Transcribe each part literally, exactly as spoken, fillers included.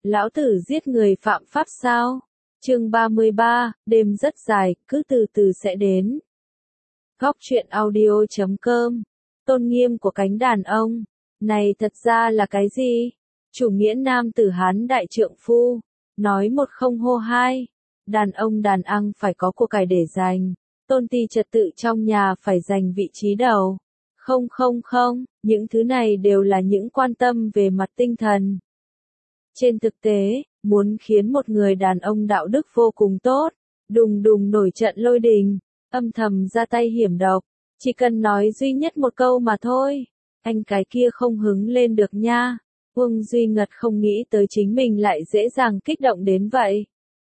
Lão tử giết người phạm pháp sao? Chương ba mươi ba, đêm rất dài, cứ từ từ sẽ đến. Góc truyện audio chấm com. Tôn nghiêm của cánh đàn ông. Này thật ra là cái gì? Chủ nghĩa nam tử Hán đại trượng phu. Nói một không hô hai. Đàn ông đàn ăn phải có của cải để dành. Tôn ti trật tự trong nhà phải giành vị trí đầu. Không không không, những thứ này đều là những quan tâm về mặt tinh thần. Trên thực tế, muốn khiến một người đàn ông đạo đức vô cùng tốt, đùng đùng nổi trận lôi đình, âm thầm ra tay hiểm độc, chỉ cần nói duy nhất một câu mà thôi, anh cái kia không hứng lên được nha. Uông Duy Ngật không nghĩ tới chính mình lại dễ dàng kích động đến vậy.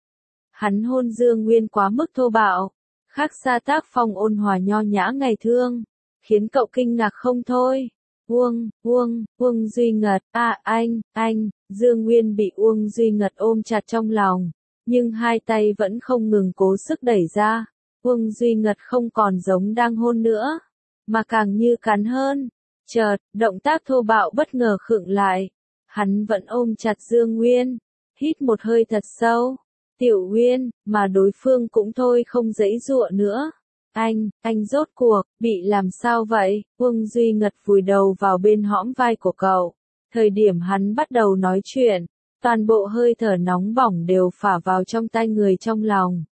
Hắn hôn Dương Nguyên quá mức thô bạo, khác xa tác phong ôn hòa nho nhã ngày thương, khiến cậu kinh ngạc không thôi. Uông, Uông, Uông Duy Ngật, à anh, anh, Dương Nguyên bị Uông Duy Ngật ôm chặt trong lòng, nhưng hai tay vẫn không ngừng cố sức đẩy ra. Uông Duy Ngật không còn giống đang hôn nữa, mà càng như cắn hơn. Chợt, động tác thô bạo bất ngờ khựng lại. Hắn vẫn ôm chặt Dương Nguyên, hít một hơi thật sâu. Tiểu Uyên, mà đối phương cũng thôi không giãy giụa nữa. Anh, anh rốt cuộc, bị làm sao vậy? Uông Duy Ngật vùi đầu vào bên hõm vai của cậu. Thời điểm hắn bắt đầu nói chuyện, toàn bộ hơi thở nóng bỏng đều phả vào trong tai người trong lòng.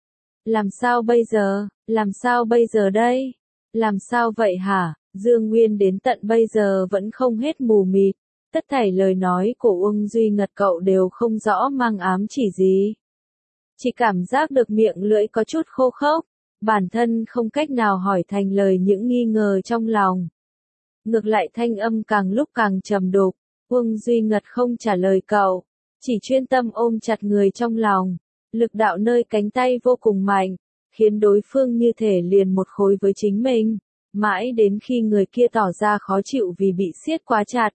Làm sao bây giờ? Làm sao bây giờ đây? Làm sao vậy hả? Dương Nguyên đến tận bây giờ vẫn không hết mù mịt. Tất thảy lời nói của Uông Duy Ngật cậu đều không rõ mang ám chỉ gì. Chỉ cảm giác được miệng lưỡi có chút khô khốc. Bản thân không cách nào hỏi thành lời những nghi ngờ trong lòng. Ngược lại thanh âm càng lúc càng trầm đục, Uông Duy Ngật không trả lời cậu, chỉ chuyên tâm ôm chặt người trong lòng. Lực đạo nơi cánh tay vô cùng mạnh, khiến đối phương như thể liền một khối với chính mình, mãi đến khi người kia tỏ ra khó chịu vì bị siết quá chặt.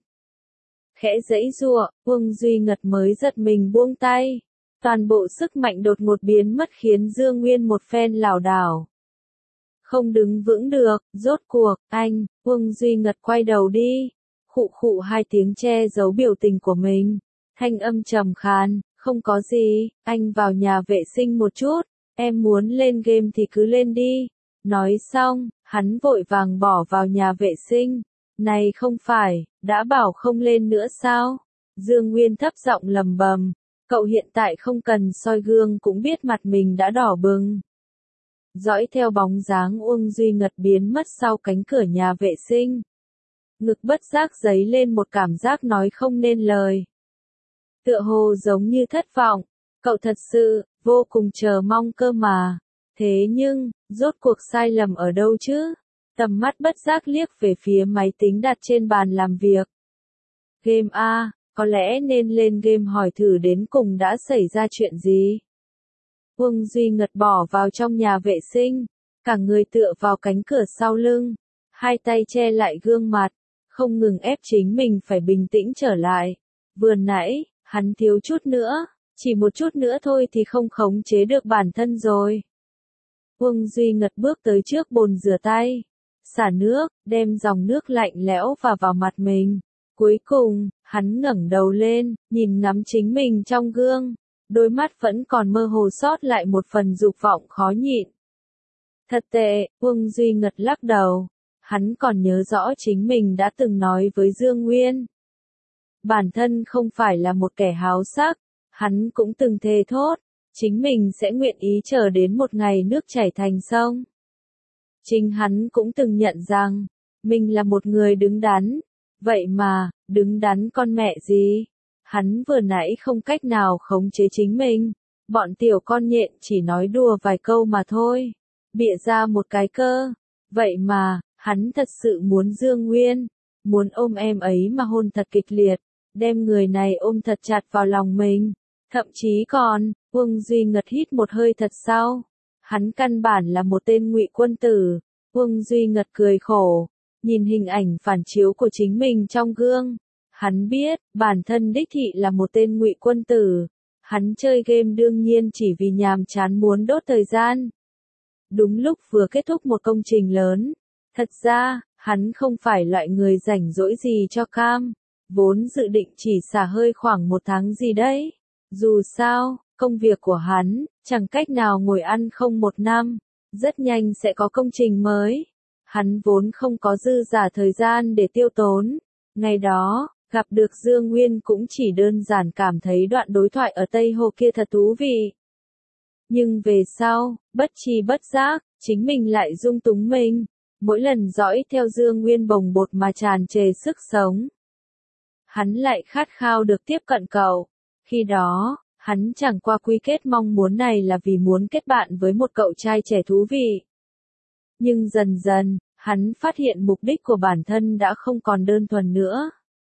Khẽ giãy giụa, Uông Duy Ngật mới giật mình buông tay. Toàn bộ sức mạnh đột ngột biến mất khiến Dương Nguyên một phen lảo đảo. Không đứng vững được, rốt cuộc, anh, Uông Duy Ngật quay đầu đi. Khụ khụ hai tiếng che giấu biểu tình của mình. Thanh âm trầm khàn, không có gì, anh vào nhà vệ sinh một chút, em muốn lên game thì cứ lên đi. Nói xong, hắn vội vàng bỏ vào nhà vệ sinh. Này không phải, đã bảo không lên nữa sao? Dương Nguyên thấp giọng lầm bầm. Cậu hiện tại không cần soi gương cũng biết mặt mình đã đỏ bừng. Dõi theo bóng dáng Uông Duy Ngật biến mất sau cánh cửa nhà vệ sinh. Ngực bất giác dấy lên một cảm giác nói không nên lời. Tựa hồ giống như thất vọng, cậu thật sự, vô cùng chờ mong cơ mà. Thế nhưng, rốt cuộc sai lầm ở đâu chứ? Tầm mắt bất giác liếc về phía máy tính đặt trên bàn làm việc. Game A. Có lẽ nên lên game hỏi thử đến cùng đã xảy ra chuyện gì. Uông Duy Ngật bỏ vào trong nhà vệ sinh, cả người tựa vào cánh cửa sau lưng, hai tay che lại gương mặt, không ngừng ép chính mình phải bình tĩnh trở lại. Vừa nãy, hắn thiếu chút nữa, chỉ một chút nữa thôi thì không khống chế được bản thân rồi. Uông Duy Ngật bước tới trước bồn rửa tay, xả nước, đem dòng nước lạnh lẽo phả vào mặt mình. Cuối cùng, hắn ngẩng đầu lên, nhìn ngắm chính mình trong gương, đôi mắt vẫn còn mơ hồ sót lại một phần dục vọng khó nhịn. Thật tệ, Uông Duy Ngật lắc đầu, hắn còn nhớ rõ chính mình đã từng nói với Dương Nguyên. Bản thân không phải là một kẻ háo sắc, hắn cũng từng thề thốt, chính mình sẽ nguyện ý chờ đến một ngày nước chảy thành sông. Chính hắn cũng từng nhận rằng, mình là một người đứng đắn. Vậy mà, đứng đắn con mẹ gì? Hắn vừa nãy không cách nào khống chế chính mình. Bọn tiểu con nhện chỉ nói đùa vài câu mà thôi. Bịa ra một cái cơ. Vậy mà, hắn thật sự muốn Dương Nguyên. Muốn ôm em ấy mà hôn thật kịch liệt. Đem người này ôm thật chặt vào lòng mình. Thậm chí còn, Uông Duy Ngật hít một hơi thật sâu. Hắn căn bản là một tên ngụy quân tử. Uông Duy Ngật cười khổ. Nhìn hình ảnh phản chiếu của chính mình trong gương, hắn biết, bản thân đích thị là một tên ngụy quân tử. Hắn chơi game đương nhiên chỉ vì nhàm chán muốn đốt thời gian. Đúng lúc vừa kết thúc một công trình lớn. Thật ra, hắn không phải loại người rảnh rỗi gì cho cam. vốn dự định chỉ xả hơi khoảng một tháng gì đấy. Dù sao, công việc của hắn, chẳng cách nào ngồi ăn không một năm, rất nhanh sẽ có công trình mới. Hắn vốn không có dư giả thời gian để tiêu tốn. Ngày đó, gặp được Dương Nguyên cũng chỉ đơn giản cảm thấy đoạn đối thoại ở Tây Hồ kia thật thú vị. Nhưng về sau, bất tri bất giác, chính mình lại dung túng mình. Mỗi lần dõi theo Dương Nguyên bồng bột mà tràn trề sức sống. Hắn lại khát khao được tiếp cận cậu. Khi đó, hắn chẳng qua quy kết mong muốn này là vì muốn kết bạn với một cậu trai trẻ thú vị. Nhưng dần dần, hắn phát hiện mục đích của bản thân đã không còn đơn thuần nữa.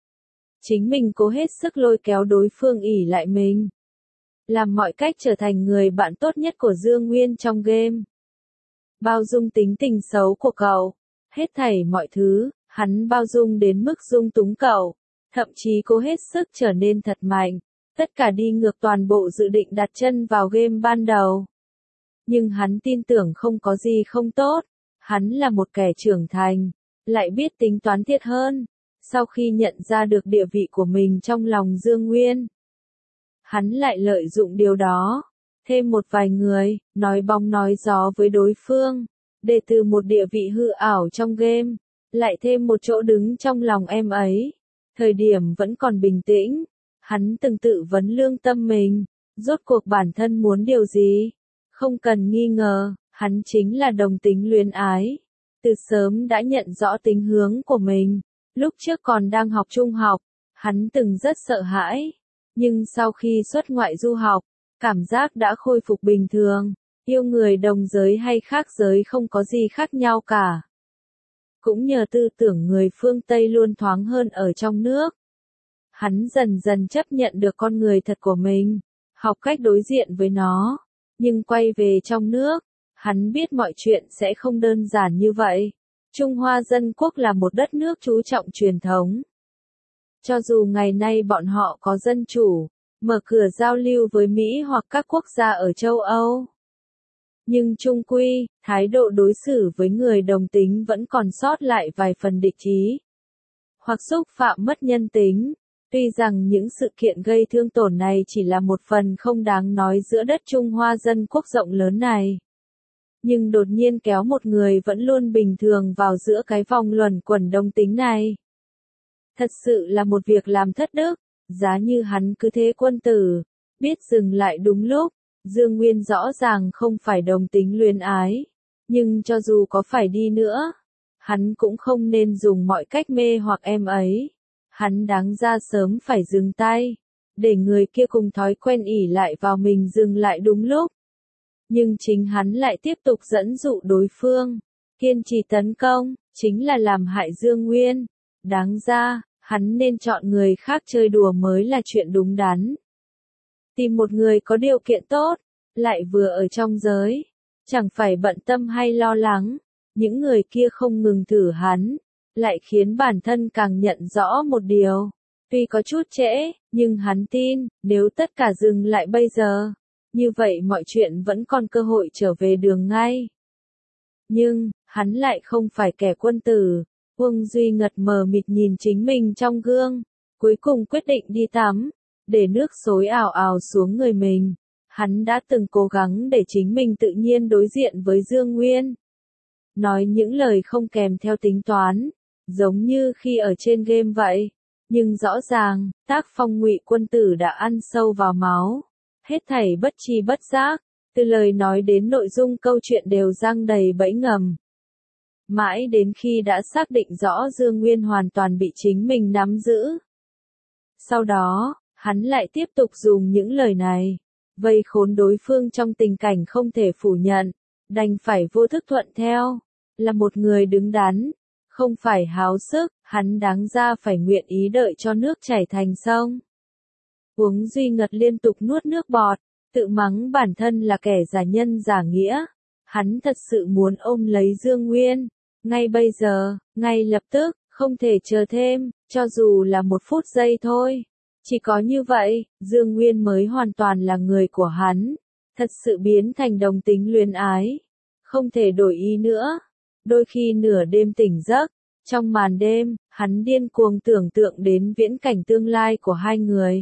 Chính mình cố hết sức lôi kéo đối phương ỷ lại mình. Làm mọi cách trở thành người bạn tốt nhất của Dương Nguyên trong game. Bao dung tính tình xấu của cậu. Hết thảy mọi thứ, hắn bao dung đến mức dung túng cậu. Thậm chí cố hết sức trở nên thật mạnh. Tất cả đi ngược toàn bộ dự định đặt chân vào game ban đầu. Nhưng hắn tin tưởng không có gì không tốt. Hắn là một kẻ trưởng thành, lại biết tính toán thiệt hơn. Sau khi nhận ra được địa vị của mình trong lòng Dương Nguyên, hắn lại lợi dụng điều đó, thêm một vài người, nói bóng nói gió với đối phương, để từ một địa vị hư ảo trong game, lại thêm một chỗ đứng trong lòng em ấy. Thời điểm vẫn còn bình tĩnh, hắn từng tự vấn lương tâm mình, rốt cuộc bản thân muốn điều gì. Không cần nghi ngờ, hắn chính là đồng tính luyến ái. Từ sớm đã nhận rõ tính hướng của mình. Lúc trước còn đang học trung học, hắn từng rất sợ hãi. Nhưng sau khi xuất ngoại du học, cảm giác đã khôi phục bình thường. Yêu người đồng giới hay khác giới không có gì khác nhau cả. Cũng nhờ tư tưởng người phương Tây luôn thoáng hơn ở trong nước. Hắn dần dần chấp nhận được con người thật của mình, học cách đối diện với nó. Nhưng quay về trong nước, hắn biết mọi chuyện sẽ không đơn giản như vậy. Trung Hoa Dân Quốc là một đất nước chú trọng truyền thống. Cho dù ngày nay bọn họ có dân chủ, mở cửa giao lưu với Mỹ hoặc các quốc gia ở châu Âu. Nhưng chung quy, thái độ đối xử với người đồng tính vẫn còn sót lại vài phần địch ý. Hoặc xúc phạm mất nhân tính. Tuy rằng những sự kiện gây thương tổn này chỉ là một phần không đáng nói giữa đất Trung Hoa Dân Quốc rộng lớn này. Nhưng đột nhiên kéo một người vẫn luôn bình thường vào giữa cái vòng luẩn quẩn đồng tính này. Thật sự là một việc làm thất đức, giá như hắn cứ thế quân tử, biết dừng lại đúng lúc. Dương Nguyên rõ ràng không phải đồng tính luyến ái, nhưng cho dù có phải đi nữa, hắn cũng không nên dùng mọi cách mê hoặc em ấy. Hắn đáng ra sớm phải dừng tay, để người kia cùng thói quen ỷ lại vào mình dừng lại đúng lúc. Nhưng chính hắn lại tiếp tục dẫn dụ đối phương, kiên trì tấn công, chính là làm hại Dương Nguyên. Đáng ra, hắn nên chọn người khác chơi đùa mới là chuyện đúng đắn. Tìm một người có điều kiện tốt, lại vừa ở trong giới, chẳng phải bận tâm hay lo lắng. Những người kia không ngừng thử hắn, lại khiến bản thân càng nhận rõ một điều. Tuy có chút trễ, nhưng hắn tin, nếu tất cả dừng lại bây giờ, như vậy mọi chuyện vẫn còn cơ hội trở về đường ngay. Nhưng, hắn lại không phải kẻ quân tử. Uông Duy Ngật mờ mịt nhìn chính mình trong gương, cuối cùng quyết định đi tắm, để nước xối ào ào xuống người mình. Hắn đã từng cố gắng để chính mình tự nhiên đối diện với Dương Nguyên. Nói những lời không kèm theo tính toán, giống như khi ở trên game vậy. Nhưng rõ ràng, tác phong ngụy quân tử đã ăn sâu vào máu. Hết thảy bất tri bất giác, từ lời nói đến nội dung câu chuyện đều giăng đầy bẫy ngầm. Mãi đến khi đã xác định rõ Dương Nguyên hoàn toàn bị chính mình nắm giữ. Sau đó, hắn lại tiếp tục dùng những lời này, vây khốn đối phương trong tình cảnh không thể phủ nhận, đành phải vô thức thuận theo. Là một người đứng đắn, không phải háo sức, hắn đáng ra phải nguyện ý đợi cho nước chảy thành sông. Uống Duy Ngật liên tục nuốt nước bọt, tự mắng bản thân là kẻ giả nhân giả nghĩa. Hắn thật sự muốn ôm lấy Dương Nguyên, ngay bây giờ, ngay lập tức, không thể chờ thêm, cho dù là một phút giây thôi. Chỉ có như vậy, Dương Nguyên mới hoàn toàn là người của hắn, thật sự biến thành đồng tính luyến ái. Không thể đổi ý nữa. Đôi khi nửa đêm tỉnh giấc, Trong màn đêm, hắn điên cuồng tưởng tượng đến viễn cảnh tương lai của hai người.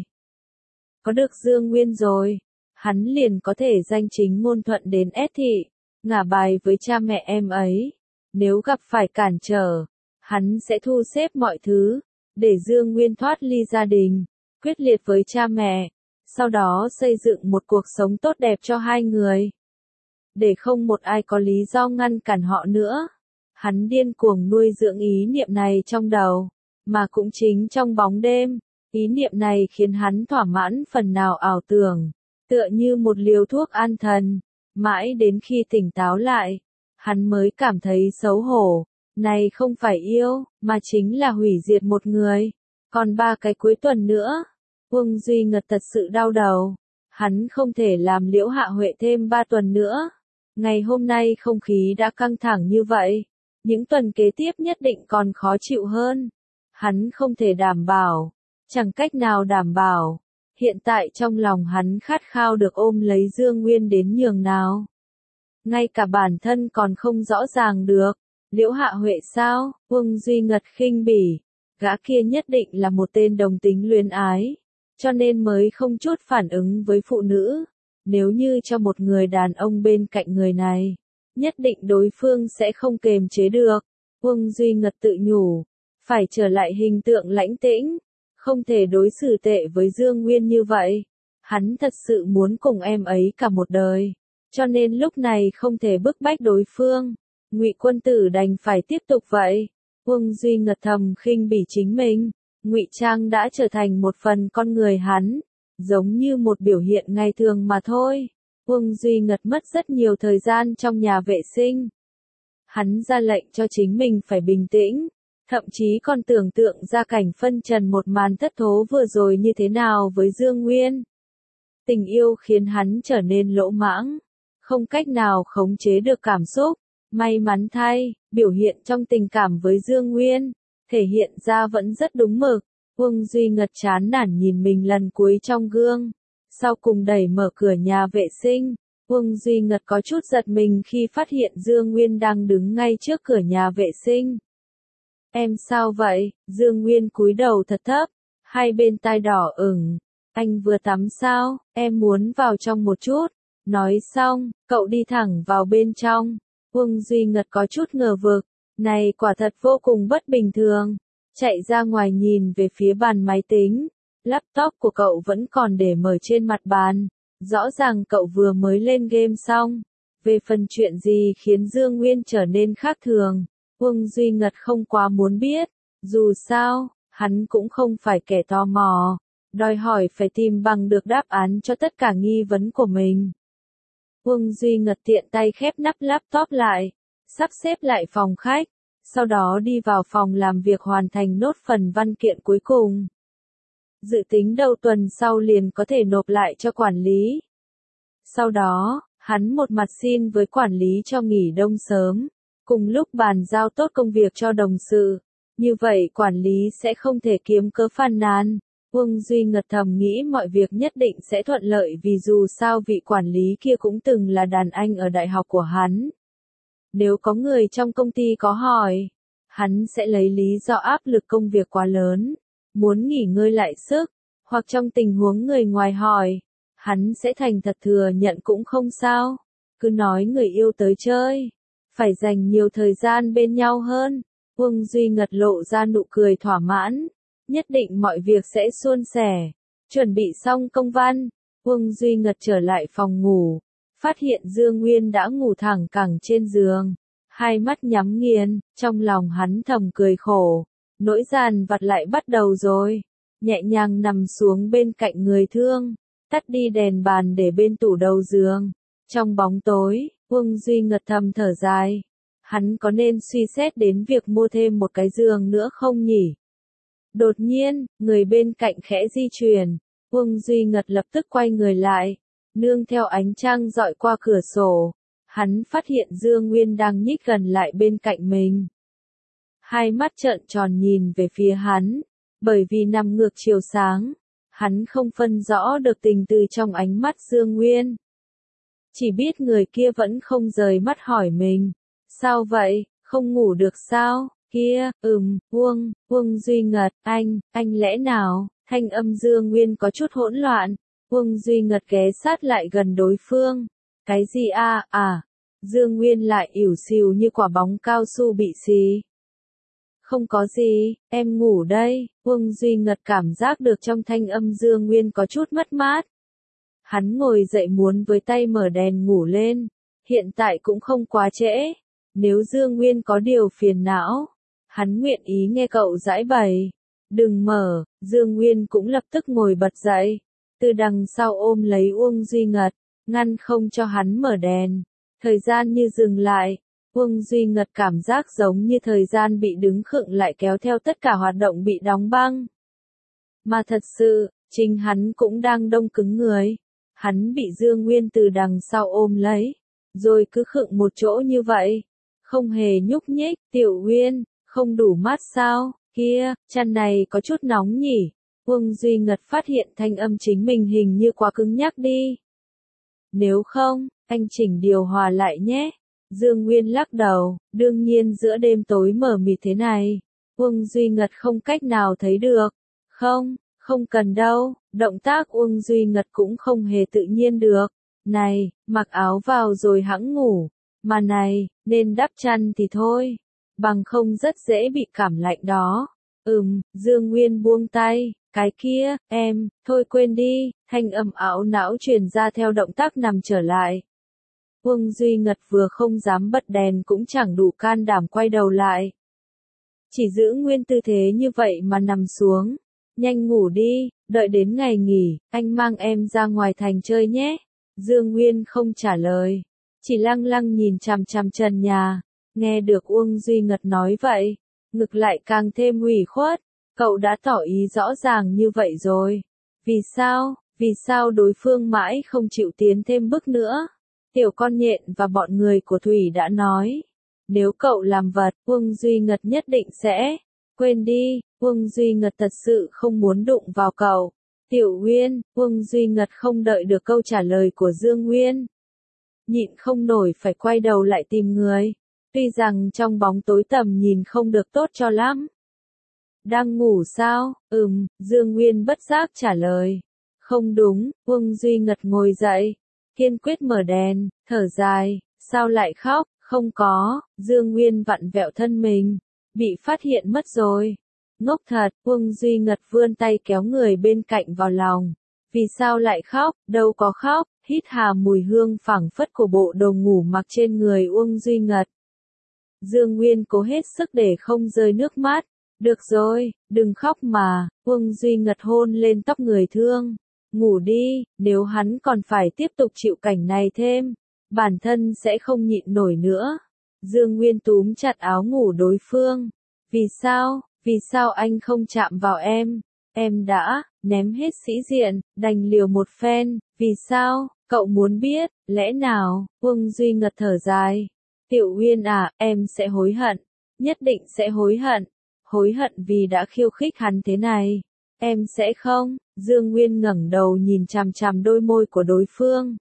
Có được Dương Nguyên rồi, hắn liền có thể danh chính ngôn thuận đến S thị, ngả bài với cha mẹ em ấy. Nếu gặp phải cản trở, hắn sẽ thu xếp mọi thứ, để Dương Nguyên thoát ly gia đình, quyết liệt với cha mẹ, sau đó xây dựng một cuộc sống tốt đẹp cho hai người. Để không một ai có lý do ngăn cản họ nữa. Hắn điên cuồng nuôi dưỡng ý niệm này trong đầu, mà cũng chính trong bóng đêm, ý niệm này khiến hắn thỏa mãn phần nào ảo tưởng, tựa như một liều thuốc an thần, mãi đến khi tỉnh táo lại, hắn mới cảm thấy xấu hổ, này không phải yêu, mà chính là hủy diệt một người, còn ba cái cuối tuần nữa, Uông Duy Ngật thật sự đau đầu, hắn không thể làm Liễu Hạ Huệ thêm ba tuần nữa, ngày hôm nay không khí đã căng thẳng như vậy. Những tuần kế tiếp nhất định còn khó chịu hơn. Hắn không thể đảm bảo, chẳng cách nào đảm bảo. Hiện tại trong lòng hắn khát khao được ôm lấy Dương Nguyên đến nhường nào. Ngay cả bản thân còn không rõ ràng được. Liễu Hạ Huệ sao? Uông Duy Ngật khinh bỉ. Gã kia nhất định là một tên đồng tính luyến ái. Cho nên mới không chút phản ứng với phụ nữ. Nếu như cho một người đàn ông bên cạnh người này, nhất định đối phương sẽ không kềm chế được. Uông Duy Ngật tự nhủ, phải trở lại hình tượng lãnh tĩnh, không thể đối xử tệ với Dương Nguyên như vậy. Hắn thật sự muốn cùng em ấy cả một đời, cho nên lúc này không thể bức bách đối phương. Ngụy Quân Tử đành phải tiếp tục vậy. Uông Duy Ngật thầm khinh bỉ chính mình, ngụy trang đã trở thành một phần con người hắn, giống như một biểu hiện ngày thường mà thôi. Uông Duy Ngật mất rất nhiều thời gian trong nhà vệ sinh. Hắn ra lệnh cho chính mình phải bình tĩnh, thậm chí còn tưởng tượng ra cảnh phân trần một màn thất thố vừa rồi như thế nào với Dương Nguyên. Tình yêu khiến hắn trở nên lỗ mãng, không cách nào khống chế được cảm xúc. May mắn thay, biểu hiện trong tình cảm với Dương Nguyên, thể hiện ra vẫn rất đúng mực. Uông Duy Ngật chán nản nhìn mình lần cuối trong gương. Sau cùng đẩy mở cửa nhà vệ sinh, Uông Duy Ngật có chút giật mình khi phát hiện Dương Nguyên đang đứng ngay trước cửa nhà vệ sinh. Em sao vậy? Dương Nguyên cúi đầu thật thấp, hai bên tai đỏ ửng. Anh vừa tắm sao? Em muốn vào trong một chút. Nói xong, cậu đi thẳng vào bên trong. Uông Duy Ngật có chút ngờ vực, này quả thật vô cùng bất bình thường. Chạy ra ngoài nhìn về phía bàn máy tính. Laptop của cậu vẫn còn để mở trên mặt bàn. Rõ ràng cậu vừa mới lên game xong. Về phần chuyện gì khiến Dương Nguyên trở nên khác thường, Uông Duy Ngật không quá muốn biết. Dù sao, hắn cũng không phải kẻ tò mò. Đòi hỏi phải tìm bằng được đáp án cho tất cả nghi vấn của mình. Uông Duy Ngật tiện tay khép nắp laptop lại, sắp xếp lại phòng khách, sau đó đi vào phòng làm việc hoàn thành nốt phần văn kiện cuối cùng. Dự tính đầu tuần sau liền có thể nộp lại cho quản lý. Sau đó, hắn một mặt xin với quản lý cho nghỉ đông sớm, cùng lúc bàn giao tốt công việc cho đồng sự. Như vậy quản lý sẽ không thể kiếm cớ phàn nàn. Uông Duy Ngật thầm nghĩ mọi việc nhất định sẽ thuận lợi vì dù sao vị quản lý kia cũng từng là đàn anh ở đại học của hắn. Nếu có người trong công ty có hỏi, hắn sẽ lấy lý do áp lực công việc quá lớn, muốn nghỉ ngơi lại sức, hoặc trong tình huống người ngoài hỏi, hắn sẽ thành thật thừa nhận cũng không sao. Cứ nói người yêu tới chơi, phải dành nhiều thời gian bên nhau hơn. Uông Duy Ngật lộ ra nụ cười thỏa mãn. Nhất định mọi việc sẽ suôn sẻ. Chuẩn bị xong công văn, Uông Duy Ngật trở lại phòng ngủ, phát hiện Dương Nguyên đã ngủ thẳng cẳng trên giường, hai mắt nhắm nghiền, trong lòng hắn thầm cười khổ, nỗi dằn vặt lại bắt đầu rồi. Nhẹ nhàng nằm xuống bên cạnh người thương, tắt đi đèn bàn để bên tủ đầu giường. Trong bóng tối, Uông Duy Ngật thầm thở dài, hắn có nên suy xét đến việc mua thêm một cái giường nữa không nhỉ? Đột nhiên, người bên cạnh khẽ di chuyển, Uông Duy Ngật lập tức quay người lại, nương theo ánh trăng dọi qua cửa sổ, hắn phát hiện Dương Nguyên đang nhích gần lại bên cạnh mình. Hai mắt trợn tròn nhìn về phía hắn, bởi vì nằm ngược chiều sáng, hắn không phân rõ được tình từ trong ánh mắt Dương Nguyên. Chỉ biết người kia vẫn không rời mắt hỏi mình, sao vậy, không ngủ được sao? Kia, ừm, Uông, Uông Duy Ngật, anh, anh lẽ nào, thanh âm Dương Nguyên có chút hỗn loạn. Uông Duy Ngật ghé sát lại gần đối phương. Cái gì a, à, Dương Nguyên lại ỉu xìu như quả bóng cao su bị xì. Không có gì, em ngủ đây. Uông Duy Ngật cảm giác được trong thanh âm Dương Nguyên có chút mất mát. Hắn ngồi dậy muốn với tay mở đèn ngủ lên. Hiện tại cũng không quá trễ. Nếu Dương Nguyên có điều phiền não, hắn nguyện ý nghe cậu giải bày. Đừng mở, Dương Nguyên cũng lập tức ngồi bật dậy. Từ đằng sau ôm lấy Uông Duy Ngật, ngăn không cho hắn mở đèn. Thời gian như dừng lại. Uông Duy Ngật cảm giác giống như thời gian bị đứng khựng lại kéo theo tất cả hoạt động bị đóng băng. Mà thật sự, chính hắn cũng đang đông cứng người. Hắn bị Dương Nguyên từ đằng sau ôm lấy, rồi cứ khựng một chỗ như vậy. Không hề nhúc nhích. Tiểu Uyên, không đủ mát sao? Kia, chăn này có chút nóng nhỉ? Uông Duy Ngật phát hiện thanh âm chính mình hình như quá cứng nhắc đi. Nếu không, anh chỉnh điều hòa lại nhé. Dương Nguyên lắc đầu, đương nhiên giữa đêm tối mờ mịt thế này, Uông Duy Ngật không cách nào thấy được. Không, không cần đâu, động tác Uông Duy Ngật cũng không hề tự nhiên được. Này, mặc áo vào rồi hẵng ngủ, mà này, nên đắp chăn thì thôi, bằng không rất dễ bị cảm lạnh đó. Ừm, Dương Nguyên buông tay, cái kia, em, thôi quên đi, thanh âm ảo não truyền ra theo động tác nằm trở lại. Uông Duy Ngật vừa không dám bật đèn cũng chẳng đủ can đảm quay đầu lại. Chỉ giữ nguyên tư thế như vậy mà nằm xuống. Nhanh ngủ đi, đợi đến ngày nghỉ, anh mang em ra ngoài thành chơi nhé. Dương Nguyên không trả lời, chỉ lăng lăng nhìn chằm chằm trần nhà. Nghe được Uông Duy Ngật nói vậy, ngực lại càng thêm ủy khuất. Cậu đã tỏ ý rõ ràng như vậy rồi. Vì sao, vì sao đối phương mãi không chịu tiến thêm bước nữa? Tiểu con nhện và bọn người của Thủy đã nói, nếu cậu làm vật, Uông Duy Ngật nhất định sẽ. Quên đi, Uông Duy Ngật thật sự không muốn đụng vào cậu. Tiểu Uyên, Uông Duy Ngật không đợi được câu trả lời của Dương Nguyên. Nhịn không nổi phải quay đầu lại tìm người. Tuy rằng trong bóng tối tầm nhìn không được tốt cho lắm. Đang ngủ sao? Ừm, Dương Nguyên bất giác trả lời. Không đúng, Uông Duy Ngật ngồi dậy. Kiên quyết mở đèn, thở dài, sao lại khóc? Không có, Dương Nguyên vặn vẹo thân mình. Bị phát hiện mất rồi. Ngốc thật, Uông Duy Ngật vươn tay kéo người bên cạnh vào lòng. Vì sao lại khóc? Đâu có khóc. Hít hà mùi hương phảng phất của bộ đồ ngủ mặc trên người Uông Duy Ngật. Dương Nguyên cố hết sức để không rơi nước mắt. Được rồi, đừng khóc mà. Uông Duy Ngật hôn lên tóc người thương. Ngủ đi, nếu hắn còn phải tiếp tục chịu cảnh này thêm, bản thân sẽ không nhịn nổi nữa. Dương Nguyên túm chặt áo ngủ đối phương. Vì sao, vì sao anh không chạm vào em? Em đã, ném hết sĩ diện, đành liều một phen. Vì sao, cậu muốn biết, lẽ nào? Uông Duy Ngật thở dài. Tiểu Uyên à, em sẽ hối hận. Nhất định sẽ hối hận. Hối hận vì đã khiêu khích hắn thế này. Em sẽ không. Dương Nguyên ngẩng đầu nhìn chằm chằm đôi môi của đối phương.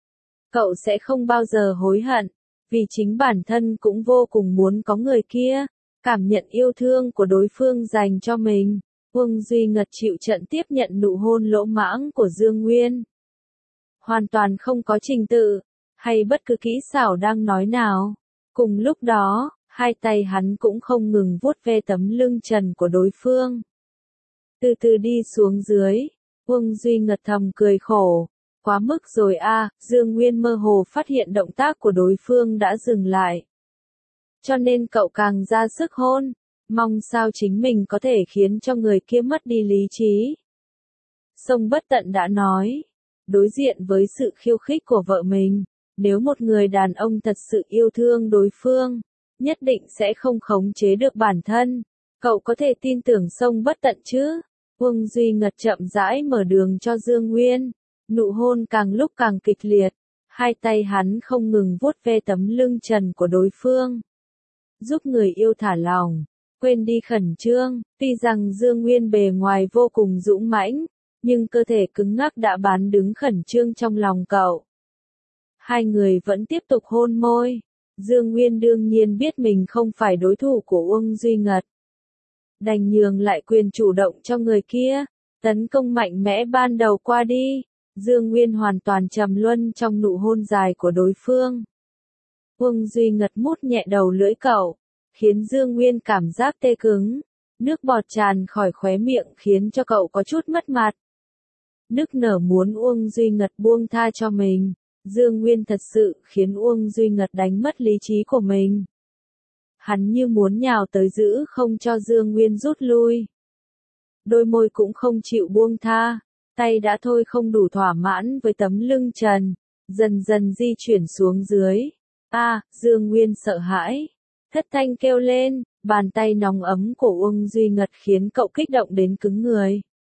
Cậu sẽ không bao giờ hối hận, vì chính bản thân cũng vô cùng muốn có người kia, cảm nhận yêu thương của đối phương dành cho mình. Uông Duy Ngật chịu trận tiếp nhận nụ hôn lỗ mãng của Dương Nguyên. Hoàn toàn không có trình tự, hay bất cứ kỹ xảo đang nói nào. Cùng lúc đó, hai tay hắn cũng không ngừng vuốt ve tấm lưng trần của đối phương. Từ từ đi xuống dưới, Uông Duy Ngật thầm cười khổ. Quá mức rồi a, Dương Nguyên mơ hồ phát hiện động tác của đối phương đã dừng lại. Cho nên cậu càng ra sức hôn, mong sao chính mình có thể khiến cho người kia mất đi lý trí. Sông Bất Tận đã nói, đối diện với sự khiêu khích của vợ mình, nếu một người đàn ông thật sự yêu thương đối phương, nhất định sẽ không khống chế được bản thân. Cậu có thể tin tưởng Sông Bất Tận chứ? Uông Duy Ngật chậm rãi mở đường cho Dương Nguyên. Nụ hôn càng lúc càng kịch liệt, hai tay hắn không ngừng vuốt ve tấm lưng trần của đối phương, giúp người yêu thả lỏng, quên đi khẩn trương. Tuy rằng Dương Nguyên bề ngoài vô cùng dũng mãnh, nhưng cơ thể cứng ngắc đã bán đứng khẩn trương trong lòng cậu. Hai người vẫn tiếp tục hôn môi, Dương Nguyên đương nhiên biết mình không phải đối thủ của Uông Duy Ngật. Đành nhường lại quyền chủ động cho người kia, tấn công mạnh mẽ ban đầu qua đi. Dương Nguyên hoàn toàn trầm luân trong nụ hôn dài của đối phương. Uông Duy Ngật mút nhẹ đầu lưỡi cậu, khiến Dương Nguyên cảm giác tê cứng. Nước bọt tràn khỏi khóe miệng khiến cho cậu có chút mất mặt. Nức nở muốn Uông Duy Ngật buông tha cho mình. Dương Nguyên thật sự khiến Uông Duy Ngật đánh mất lý trí của mình. Hắn như muốn nhào tới giữ không cho Dương Nguyên rút lui. Đôi môi cũng không chịu buông tha, tay đã thôi không đủ thỏa mãn với tấm lưng trần, dần dần di chuyển xuống dưới. A, à, Dương Nguyên sợ hãi, thất thanh kêu lên, bàn tay nóng ấm của Uông Duy Ngật khiến cậu kích động đến cứng người.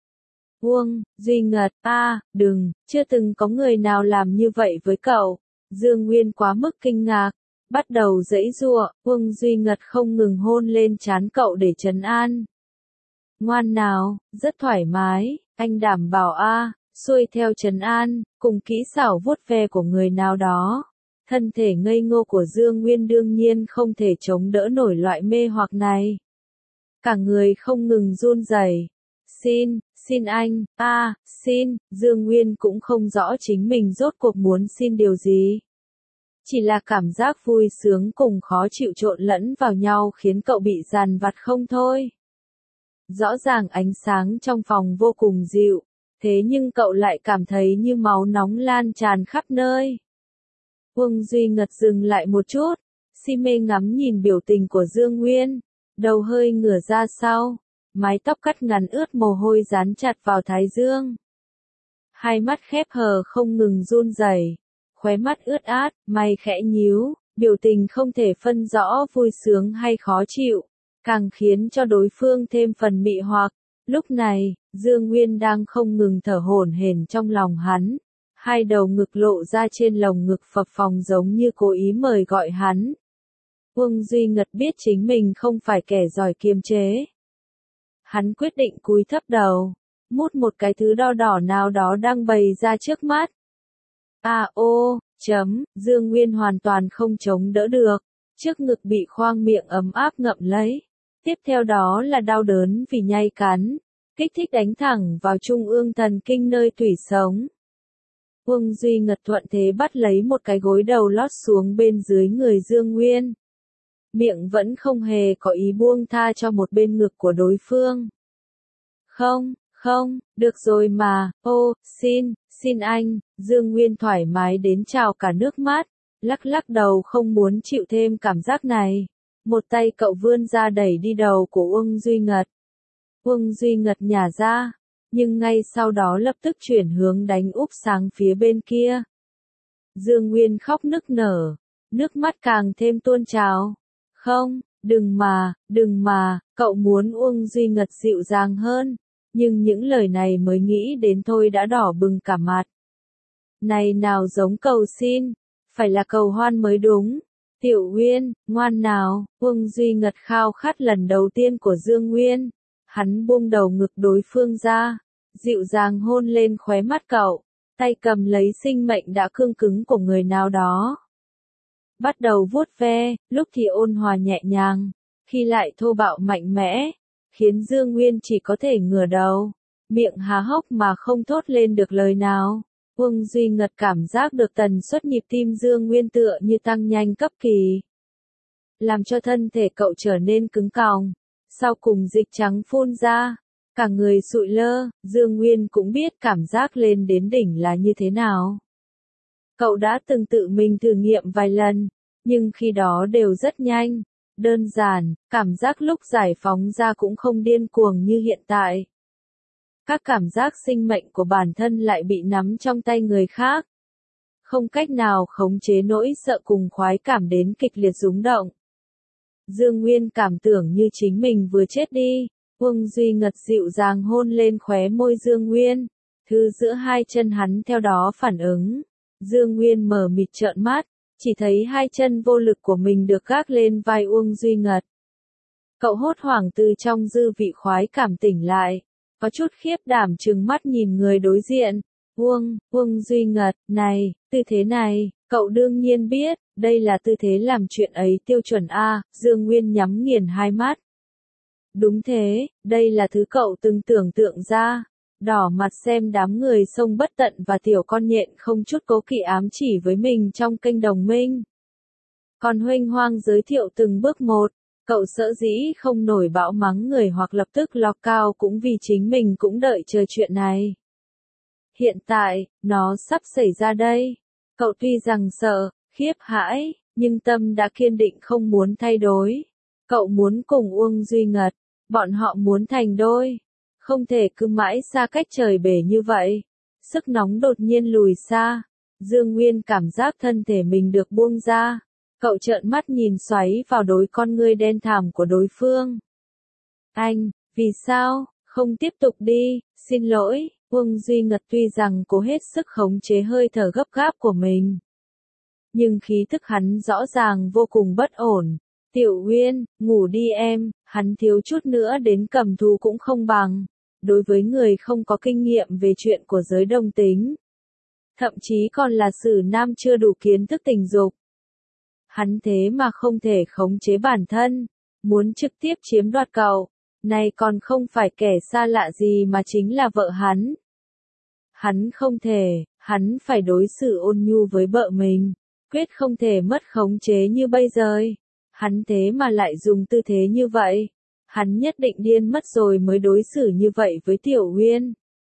Uông Duy Ngật, a, à, đừng, chưa từng có người nào làm như vậy với cậu. Dương Nguyên quá mức kinh ngạc, bắt đầu giãy giụa. Uông Duy Ngật không ngừng hôn lên trán cậu để trấn an. Ngoan nào, rất thoải mái, anh đảm bảo a, à, xuôi theo trấn an, cùng kỹ xảo vuốt ve của người nào đó. Thân thể ngây ngô của Dương Nguyên đương nhiên không thể chống đỡ nổi loại mê hoặc này. Cả người không ngừng run rẩy. Xin, xin anh, a, à, xin, Dương Nguyên cũng không rõ chính mình rốt cuộc muốn xin điều gì. Chỉ là cảm giác vui sướng cùng khó chịu trộn lẫn vào nhau khiến cậu bị dằn vặt không thôi. Rõ ràng ánh sáng trong phòng vô cùng dịu, thế nhưng cậu lại cảm thấy như máu nóng lan tràn khắp nơi. Uông Duy Ngật dừng lại một chút, si mê ngắm nhìn biểu tình của Dương Nguyên, đầu hơi ngửa ra sau, mái tóc cắt ngắn ướt mồ hôi dán chặt vào thái dương. Hai mắt khép hờ không ngừng run rẩy, khóe mắt ướt át, mày khẽ nhíu, biểu tình không thể phân rõ vui sướng hay khó chịu, càng khiến cho đối phương thêm phần mị hoặc. Lúc này, Dương Nguyên đang không ngừng thở hổn hển trong lòng hắn. Hai đầu ngực lộ ra trên lồng ngực phập phồng giống như cố ý mời gọi hắn. Uông Duy Ngật biết chính mình không phải kẻ giỏi kiềm chế. Hắn quyết định cúi thấp đầu, mút một cái thứ đo đỏ nào đó đang bày ra trước mắt. À ô, chấm, Dương Nguyên hoàn toàn không chống đỡ được, trước ngực bị khoang miệng ấm áp ngậm lấy. Tiếp theo đó là đau đớn vì nhai cắn, kích thích đánh thẳng vào trung ương thần kinh nơi tủy sống. Uông Duy Ngật thuận thế bắt lấy một cái gối đầu lót xuống bên dưới người Dương Nguyên. Miệng vẫn không hề có ý buông tha cho một bên ngực của đối phương. Không, không, được rồi mà, ô, xin, xin anh, Dương Nguyên thoải mái đến trào cả nước mắt, lắc lắc đầu không muốn chịu thêm cảm giác này. Một tay cậu vươn ra đẩy đi đầu của Uông Duy Ngật. Uông Duy Ngật nhả ra, nhưng ngay sau đó lập tức chuyển hướng đánh úp sang phía bên kia. Dương Nguyên khóc nức nở, nước mắt càng thêm tuôn trào. Không, đừng mà, đừng mà, cậu muốn Uông Duy Ngật dịu dàng hơn, nhưng những lời này mới nghĩ đến thôi đã đỏ bừng cả mặt. Này nào giống cầu xin, phải là cầu hoan mới đúng. Tiểu Nguyên, ngoan nào, Uông Duy Ngật khao khát lần đầu tiên của Dương Nguyên. Hắn buông đầu ngực đối phương ra, dịu dàng hôn lên khóe mắt cậu, tay cầm lấy sinh mệnh đã cương cứng của người nào đó. Bắt đầu vuốt ve, lúc thì ôn hòa nhẹ nhàng, khi lại thô bạo mạnh mẽ, khiến Dương Nguyên chỉ có thể ngửa đầu, miệng há hốc mà không thốt lên được lời nào. Uông Duy Ngật cảm giác được tần suất nhịp tim Dương Nguyên tựa như tăng nhanh cấp kỳ, làm cho thân thể cậu trở nên cứng còng, sau cùng dịch trắng phun ra, cả người sụi lơ. Dương Nguyên cũng biết cảm giác lên đến đỉnh là như thế nào. Cậu đã từng tự mình thử nghiệm vài lần, nhưng khi đó đều rất nhanh, đơn giản, cảm giác lúc giải phóng ra cũng không điên cuồng như hiện tại. Các cảm giác sinh mệnh của bản thân lại bị nắm trong tay người khác. Không cách nào khống chế nỗi sợ cùng khoái cảm đến kịch liệt rung động. Dương Nguyên cảm tưởng như chính mình vừa chết đi. Uông Duy Ngật dịu dàng hôn lên khóe môi Dương Nguyên. Thứ giữa hai chân hắn theo đó phản ứng. Dương Nguyên mở mịt trợn mắt, chỉ thấy hai chân vô lực của mình được gác lên vai Uông Duy Ngật. Cậu hốt hoảng từ trong dư vị khoái cảm tỉnh lại, có chút khiếp đảm trừng mắt nhìn người đối diện, Uông, Uông Duy Ngật, này, tư thế này, cậu đương nhiên biết, đây là tư thế làm chuyện ấy tiêu chuẩn A, Dương Nguyên nhắm nghiền hai mắt. Đúng thế, đây là thứ cậu từng tưởng tượng ra. Đỏ mặt xem đám người sông bất tận và tiểu con nhện không chút cố kỵ ám chỉ với mình trong kênh đồng minh. Còn huênh hoang giới thiệu từng bước một, cậu sợ dĩ không nổi bão mắng người hoặc lập tức lọc cao cũng vì chính mình cũng đợi chờ chuyện này. Hiện tại, nó sắp xảy ra đây. Cậu tuy rằng sợ, khiếp hãi, nhưng tâm đã kiên định không muốn thay đổi. Cậu muốn cùng Uông Duy Ngật, bọn họ muốn thành đôi. Không thể cứ mãi xa cách trời bể như vậy. Sức nóng đột nhiên lùi xa. Dương Nguyên cảm giác thân thể mình được buông ra. Cậu trợn mắt nhìn xoáy vào đôi con ngươi đen thẳm của đối phương. Anh, vì sao, không tiếp tục đi, xin lỗi, Uông Duy Ngật tuy rằng cố hết sức khống chế hơi thở gấp gáp của mình. Nhưng khí thức hắn rõ ràng vô cùng bất ổn. Tiểu Uyên, ngủ đi em, hắn thiếu chút nữa đến cầm thú cũng không bằng. Đối với người không có kinh nghiệm về chuyện của giới đồng tính. Thậm chí còn là sử nam chưa đủ kiến thức tình dục. Hắn thế mà không thể khống chế bản thân, muốn trực tiếp chiếm đoạt cậu, này còn không phải kẻ xa lạ gì mà chính là vợ hắn. Hắn không thể, hắn phải đối xử ôn nhu với vợ mình, quyết không thể mất khống chế như bây giờ. Hắn thế mà lại dùng tư thế như vậy, hắn nhất định điên mất rồi mới đối xử như vậy với Tiểu Uyên.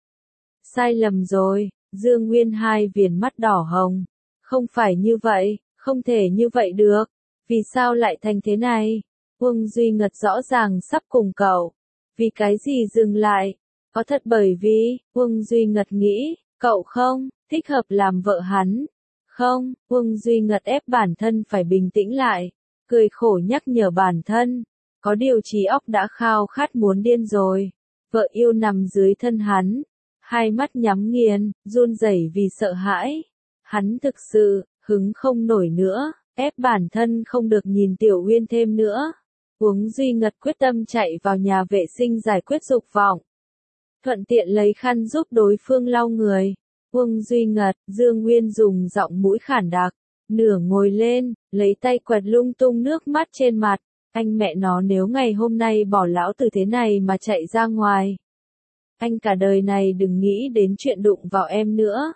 Sai lầm rồi, Dương Nguyên hai viền mắt đỏ hồng, không phải như vậy. Không thể như vậy được, vì sao lại thành thế này? Uông Duy Ngật rõ ràng sắp cùng cậu, vì cái gì dừng lại? Có thật bởi vì, Uông Duy Ngật nghĩ, cậu không, thích hợp làm vợ hắn. Không, Uông Duy Ngật ép bản thân phải bình tĩnh lại, cười khổ nhắc nhở bản thân, có điều trí óc đã khao khát muốn điên rồi. Vợ yêu nằm dưới thân hắn, hai mắt nhắm nghiền, run rẩy vì sợ hãi. Hắn thực sự hứng không nổi nữa, ép bản thân không được nhìn Tiểu Uyên thêm nữa. Uông Duy Ngật quyết tâm chạy vào nhà vệ sinh giải quyết dục vọng. Thuận tiện lấy khăn giúp đối phương lau người. Uông Duy Ngật, Dương Nguyên dùng giọng mũi khản đặc, nửa ngồi lên, lấy tay quẹt lung tung nước mắt trên mặt. Anh mẹ nó nếu ngày hôm nay bỏ lão tử thế này mà chạy ra ngoài. Anh cả đời này đừng nghĩ đến chuyện đụng vào em nữa.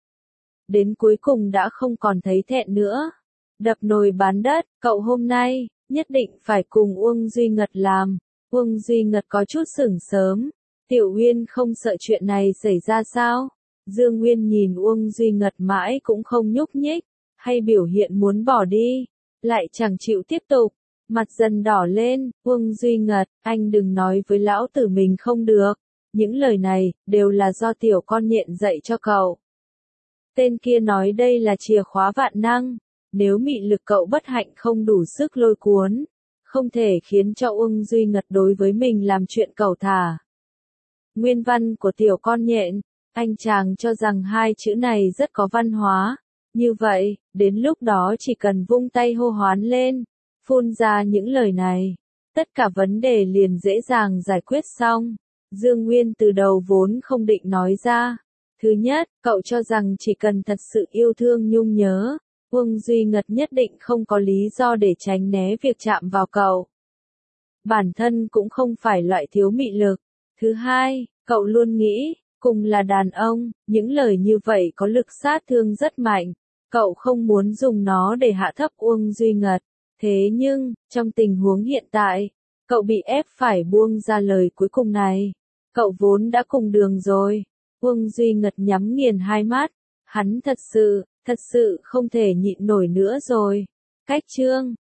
Đến cuối cùng đã không còn thấy thẹn nữa. Đập nồi bán đất, cậu hôm nay, nhất định phải cùng Uông Duy Ngật làm. Uông Duy Ngật có chút sửng sớm. Tiểu Uyên không sợ chuyện này xảy ra sao? Dương Nguyên nhìn Uông Duy Ngật mãi cũng không nhúc nhích, hay biểu hiện muốn bỏ đi, lại chẳng chịu tiếp tục. Mặt dần đỏ lên, Uông Duy Ngật, anh đừng nói với lão tử mình không được. Những lời này, đều là do tiểu con nhện dạy cho cậu. Tên kia nói đây là chìa khóa vạn năng, nếu mị lực cậu bất hạnh không đủ sức lôi cuốn, không thể khiến cho Uông Duy Ngật đối với mình làm chuyện cầu thả. Nguyên văn của tiểu con nhện, anh chàng cho rằng hai chữ này rất có văn hóa, như vậy, đến lúc đó chỉ cần vung tay hô hoán lên, phun ra những lời này, tất cả vấn đề liền dễ dàng giải quyết xong. Dương Nguyên từ đầu vốn không định nói ra. Thứ nhất, cậu cho rằng chỉ cần thật sự yêu thương nhung nhớ, Uông Duy Ngật nhất định không có lý do để tránh né việc chạm vào cậu. Bản thân cũng không phải loại thiếu mị lực. Thứ hai, cậu luôn nghĩ, cùng là đàn ông, những lời như vậy có lực sát thương rất mạnh. Cậu không muốn dùng nó để hạ thấp Uông Duy Ngật. Thế nhưng, trong tình huống hiện tại, cậu bị ép phải buông ra lời cuối cùng này. Cậu vốn đã cùng đường rồi. Uông Duy Ngật nhắm nghiền hai mắt. Hắn thật sự, thật sự không thể nhịn nổi nữa rồi. Cách chương